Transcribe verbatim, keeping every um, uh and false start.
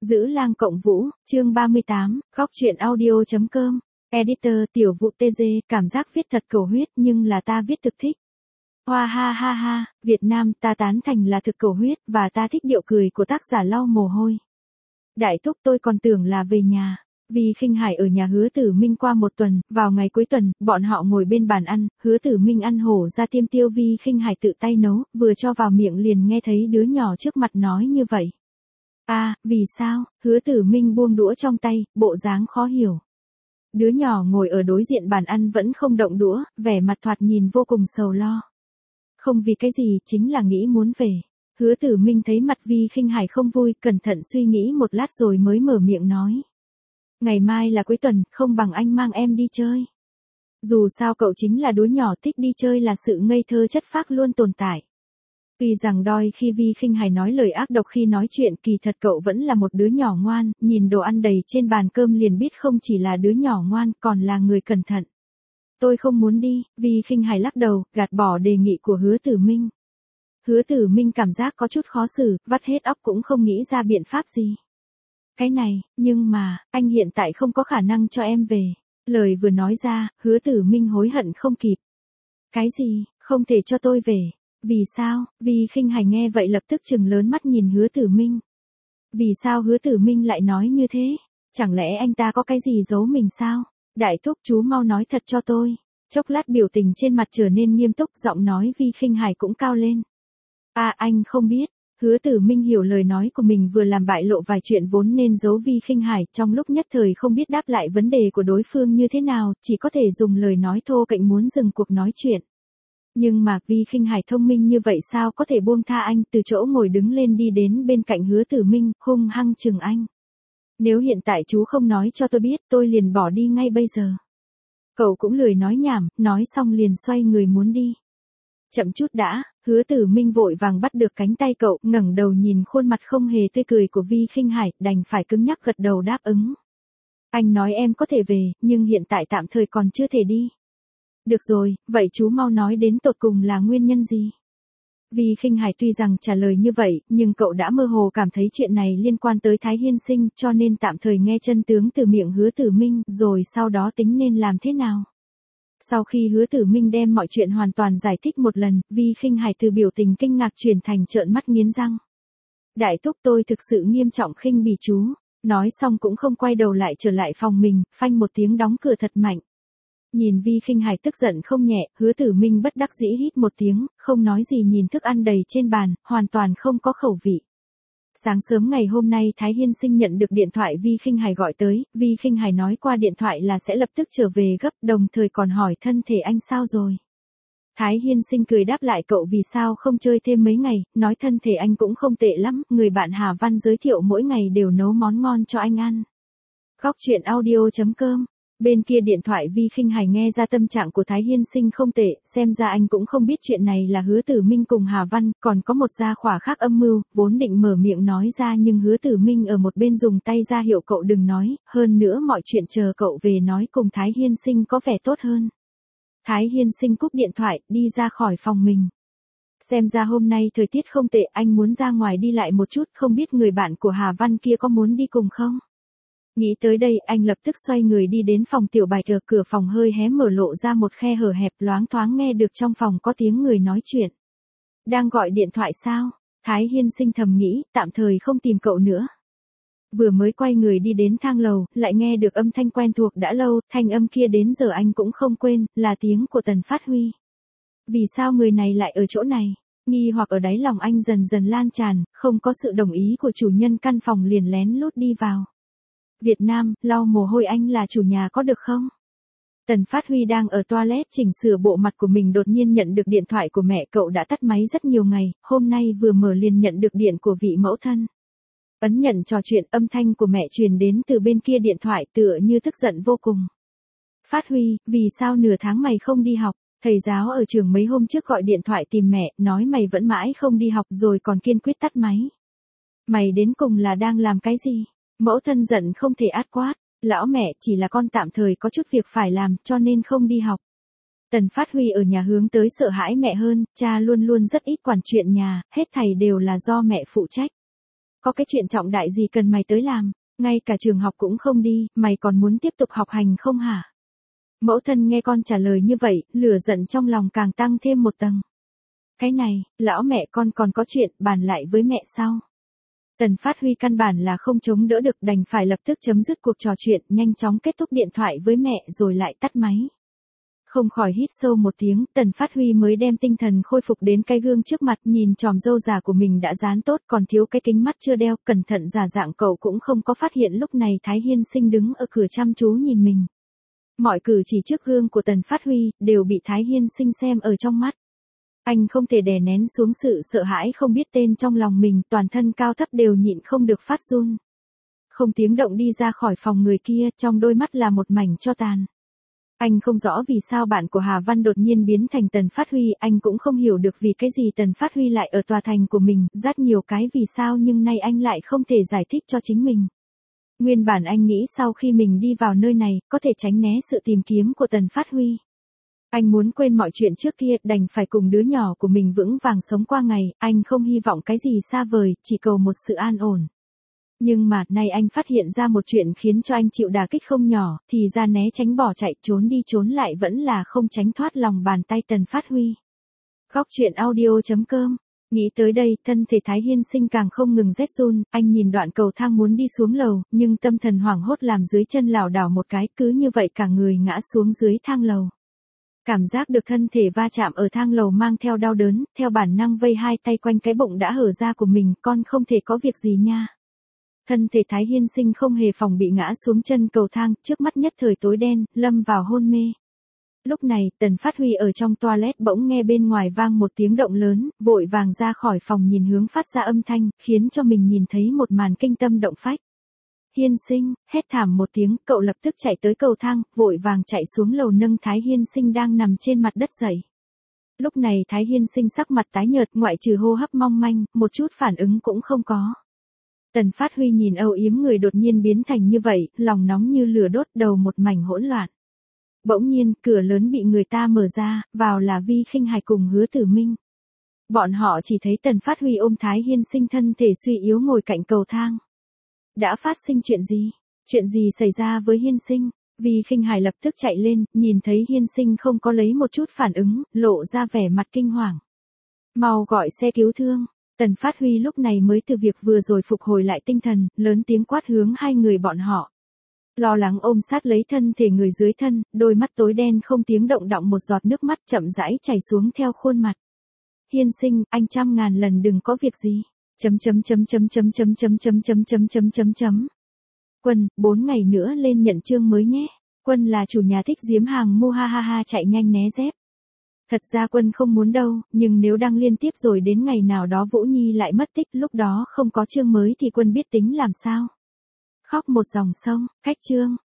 Giữ lang cộng vũ, chương ba mươi tám, góc truyện audio chấm com. Editor tiểu vụ tê giê, cảm giác viết thật cầu huyết nhưng là ta viết thực thích. Hoa ha ha ha, Việt Nam ta tán thành là thực cầu huyết và ta thích điệu cười của tác giả lau mồ hôi. Đại thúc tôi còn tưởng là về nhà. Vi Khinh Hải ở nhà Hứa Tử Minh qua một tuần, vào ngày cuối tuần, bọn họ ngồi bên bàn ăn, Hứa Tử Minh ăn hổ ra tiêm tiêu Vi Khinh Hải tự tay nấu, vừa cho vào miệng liền nghe thấy đứa nhỏ trước mặt nói như vậy. À, vì sao? Hứa Tử Minh buông đũa trong tay, bộ dáng khó hiểu. Đứa nhỏ ngồi ở đối diện bàn ăn vẫn không động đũa, vẻ mặt thoạt nhìn vô cùng sầu lo. Không vì cái gì, chính là nghĩ muốn về. Hứa Tử Minh thấy mặt Vi Khinh Hải không vui, cẩn thận suy nghĩ một lát rồi mới mở miệng nói. Ngày mai là cuối tuần, không bằng anh mang em đi chơi. Dù sao cậu chính là đứa nhỏ thích đi chơi là sự ngây thơ chất phác luôn tồn tại. Tuy rằng đôi khi Vi Khinh Hải nói lời ác độc khi nói chuyện, kỳ thật cậu vẫn là một đứa nhỏ ngoan, nhìn đồ ăn đầy trên bàn cơm liền biết không chỉ là đứa nhỏ ngoan, còn là người cẩn thận. Tôi không muốn đi, Vi Khinh Hải lắc đầu, gạt bỏ đề nghị của Hứa Tử Minh. Hứa Tử Minh cảm giác có chút khó xử, vắt hết óc cũng không nghĩ ra biện pháp gì. Cái này, nhưng mà, anh hiện tại không có khả năng cho em về. Lời vừa nói ra, Hứa Tử Minh hối hận không kịp. Cái gì, không thể cho tôi về? Vì sao? Vi Khinh Hải nghe vậy lập tức trừng lớn mắt nhìn Hứa Tử Minh. Vì sao Hứa Tử Minh lại nói như thế? Chẳng lẽ anh ta có cái gì giấu mình sao? Đại thúc chú mau nói thật cho tôi. Chốc lát biểu tình trên mặt trở nên nghiêm túc, giọng nói Vi Khinh Hải cũng cao lên. À, anh không biết. Hứa Tử Minh hiểu lời nói của mình vừa làm bại lộ vài chuyện vốn nên giấu Vi Khinh Hải, trong lúc nhất thời không biết đáp lại vấn đề của đối phương như thế nào, chỉ có thể dùng lời nói thô kệch muốn dừng cuộc nói chuyện. Nhưng mà Vi Khinh Hải thông minh như vậy sao có thể buông tha anh, từ chỗ ngồi đứng lên đi đến bên cạnh Hứa Tử Minh, hung hăng chừng anh. Nếu hiện tại chú không nói cho tôi biết, tôi liền bỏ đi ngay bây giờ. Cậu cũng lười nói nhảm, nói xong liền xoay người muốn đi. Chậm chút đã, Hứa Tử Minh vội vàng bắt được cánh tay cậu, ngẩng đầu nhìn khuôn mặt không hề tươi cười của Vi Khinh Hải, đành phải cứng nhắc gật đầu đáp ứng. Anh nói em có thể về, nhưng hiện tại tạm thời còn chưa thể đi. Được rồi, vậy chú mau nói đến tột cùng là nguyên nhân gì? Vi Khinh Hải tuy rằng trả lời như vậy, nhưng cậu đã mơ hồ cảm thấy chuyện này liên quan tới Thái Hiên Sinh, cho nên tạm thời nghe chân tướng từ miệng Hứa Tử Minh, rồi sau đó tính nên làm thế nào. Sau khi Hứa Tử Minh đem mọi chuyện hoàn toàn giải thích một lần, Vi Khinh Hải từ biểu tình kinh ngạc chuyển thành trợn mắt nghiến răng. Đại thúc tôi thực sự nghiêm trọng khinh bỉ chú. Nói xong cũng không quay đầu lại trở lại phòng mình, phanh một tiếng đóng cửa thật mạnh. Nhìn Vi Khinh Hải tức giận không nhẹ, Hứa Tử Minh bất đắc dĩ hít một tiếng, không nói gì nhìn thức ăn đầy trên bàn, hoàn toàn không có khẩu vị. Sáng sớm ngày hôm nay Thái Hiên Sinh nhận được điện thoại Vi Khinh Hải gọi tới, Vi Khinh Hải nói qua điện thoại là sẽ lập tức trở về gấp, đồng thời còn hỏi thân thể anh sao rồi. Thái Hiên Sinh cười đáp lại cậu vì sao không chơi thêm mấy ngày, nói thân thể anh cũng không tệ lắm, người bạn Hà Văn giới thiệu mỗi ngày đều nấu món ngon cho anh ăn. Góc truyện audio chấm com. Bên kia điện thoại Vi Khinh Hải nghe ra tâm trạng của Thái Hiên Sinh không tệ, xem ra anh cũng không biết chuyện này là Hứa Tử Minh cùng Hà Văn, còn có một gia khỏa khác âm mưu, vốn định mở miệng nói ra nhưng Hứa Tử Minh ở một bên dùng tay ra hiệu cậu đừng nói, hơn nữa mọi chuyện chờ cậu về nói cùng Thái Hiên Sinh có vẻ tốt hơn. Thái Hiên Sinh cúp điện thoại, đi ra khỏi phòng mình. Xem ra hôm nay thời tiết không tệ, anh muốn ra ngoài đi lại một chút, không biết người bạn của Hà Văn kia có muốn đi cùng không? Nghĩ tới đây, anh lập tức xoay người đi đến phòng Tiểu Bạch, ở cửa phòng hơi hé mở lộ ra một khe hở hẹp, loáng thoáng nghe được trong phòng có tiếng người nói chuyện. Đang gọi điện thoại sao? Thái Hiên Sinh thầm nghĩ, tạm thời không tìm cậu nữa. Vừa mới quay người đi đến thang lầu, lại nghe được âm thanh quen thuộc đã lâu, thanh âm kia đến giờ anh cũng không quên, là tiếng của Tần Phát Huy. Vì sao người này lại ở chỗ này? Nghi hoặc ở đáy lòng anh dần dần lan tràn, không có sự đồng ý của chủ nhân căn phòng liền lén lút đi vào. Việt Nam, lau mồ hôi anh là chủ nhà có được không? Tần Phát Huy đang ở toilet chỉnh sửa bộ mặt của mình đột nhiên nhận được điện thoại của mẹ cậu đã tắt máy rất nhiều ngày, hôm nay vừa mở liền nhận được điện của vị mẫu thân. Ấn nhận trò chuyện, âm thanh của mẹ truyền đến từ bên kia điện thoại tựa như tức giận vô cùng. Phát Huy, vì sao nửa tháng mày không đi học? Thầy giáo ở trường mấy hôm trước gọi điện thoại tìm mẹ, nói mày vẫn mãi không đi học rồi còn kiên quyết tắt máy. Mày đến cùng là đang làm cái gì? Mẫu thân giận không thể át quát, lão mẹ chỉ là con tạm thời có chút việc phải làm cho nên không đi học. Tần Phát Huy ở nhà hướng tới sợ hãi mẹ hơn, cha luôn luôn rất ít quản chuyện nhà, hết thảy đều là do mẹ phụ trách. có cái chuyện trọng đại gì cần mày tới làm, ngay cả trường học cũng không đi, mày còn muốn tiếp tục học hành không hả? Mẫu thân nghe con trả lời như vậy, lửa giận trong lòng càng tăng thêm một tầng. Cái này, lão mẹ con còn có chuyện, bàn lại với mẹ sau. Tần Phát Huy căn bản là không chống đỡ được, đành phải lập tức chấm dứt cuộc trò chuyện, nhanh chóng kết thúc điện thoại với mẹ rồi lại tắt máy. Không khỏi hít sâu một tiếng, Tần Phát Huy mới đem tinh thần khôi phục đến cái gương trước mặt, nhìn chòm râu già của mình đã dán tốt, còn thiếu cái kính mắt chưa đeo, cẩn thận giả dạng cậu cũng không có phát hiện lúc này Thái Hiên Sinh đứng ở cửa chăm chú nhìn mình. Mọi cử chỉ trước gương của Tần Phát Huy đều bị Thái Hiên Sinh xem ở trong mắt. Anh không thể đè nén xuống sự sợ hãi không biết tên trong lòng mình, toàn thân cao thấp đều nhịn không được phát run. Không tiếng động đi ra khỏi phòng người kia, trong đôi mắt là một mảnh tro tàn. Anh không rõ vì sao bạn của Hà Văn đột nhiên biến thành Tần Phát Huy, anh cũng không hiểu được vì cái gì Tần Phát Huy lại ở tòa thành của mình, rất nhiều cái vì sao nhưng nay anh lại không thể giải thích cho chính mình. Nguyên bản anh nghĩ sau khi mình đi vào nơi này, có thể tránh né sự tìm kiếm của Tần Phát Huy. Anh muốn quên mọi chuyện trước kia, đành phải cùng đứa nhỏ của mình vững vàng sống qua ngày, anh không hy vọng cái gì xa vời, chỉ cầu một sự an ổn. Nhưng mà, nay anh phát hiện ra một chuyện khiến cho anh chịu đả kích không nhỏ, thì ra né tránh bỏ chạy trốn đi trốn lại vẫn là không tránh thoát lòng bàn tay Tần Phát Huy. Góc truyện audio chấm com. Nghĩ tới đây, thân thể Thái Hiên Sinh càng không ngừng rét run, anh nhìn đoạn cầu thang muốn đi xuống lầu, nhưng tâm thần hoảng hốt làm dưới chân lảo đảo một cái, cứ như vậy cả người ngã xuống dưới thang lầu. Cảm giác được thân thể va chạm ở thang lầu mang theo đau đớn, theo bản năng vây hai tay quanh cái bụng đã hở ra của mình, con không thể có việc gì nha. Thân thể Thái Hiên Sinh không hề phòng bị ngã xuống chân cầu thang, trước mắt nhất thời tối đen, lâm vào hôn mê. Lúc này, Tần Phát Huy ở trong toilet bỗng nghe bên ngoài vang một tiếng động lớn, vội vàng ra khỏi phòng nhìn hướng phát ra âm thanh, khiến cho mình nhìn thấy một màn kinh tâm động phách. Hiên Sinh, hét thảm một tiếng, cậu lập tức chạy tới cầu thang, vội vàng chạy xuống lầu nâng Thái Hiên Sinh đang nằm trên mặt đất dậy. Lúc này Thái Hiên Sinh sắc mặt tái nhợt, ngoại trừ hô hấp mong manh, một chút phản ứng cũng không có. Tần Phát Huy nhìn âu yếm người đột nhiên biến thành như vậy, lòng nóng như lửa đốt, đầu một mảnh hỗn loạn. Bỗng nhiên, cửa lớn bị người ta mở ra, vào là Vi Khinh Hài cùng Hứa Tử Minh. Bọn họ chỉ thấy Tần Phát Huy ôm Thái Hiên Sinh thân thể suy yếu ngồi cạnh cầu thang. Đã phát sinh chuyện gì? Chuyện gì xảy ra với Hiên Sinh? Vi Khinh Hài lập tức chạy lên, nhìn thấy Hiên Sinh không có lấy một chút phản ứng, lộ ra vẻ mặt kinh hoàng. Mau gọi xe cứu thương. Tần Phát Huy lúc này mới từ việc vừa rồi phục hồi lại tinh thần, lớn tiếng quát hướng hai người bọn họ. Lo lắng ôm sát lấy thân thể người dưới thân, đôi mắt tối đen không tiếng động đọng một giọt nước mắt chậm rãi chảy xuống theo khuôn mặt. Hiên Sinh, anh trăm ngàn lần đừng có việc gì. Chấm chấm chấm chấm chấm chấm chấm chấm chấm chấm chấm chấm chấm. Quân, bốn ngày nữa lên nhận chương mới nhé. Quân là chủ nhà thích giếm hàng mu ha ha ha chạy nhanh né dép. Thật ra Quân không muốn đâu, nhưng nếu đăng liên tiếp rồi đến ngày nào đó Vũ Nhi lại mất tích, lúc đó không có chương mới thì Quân biết tính làm sao. Khóc một dòng sông, cách chương.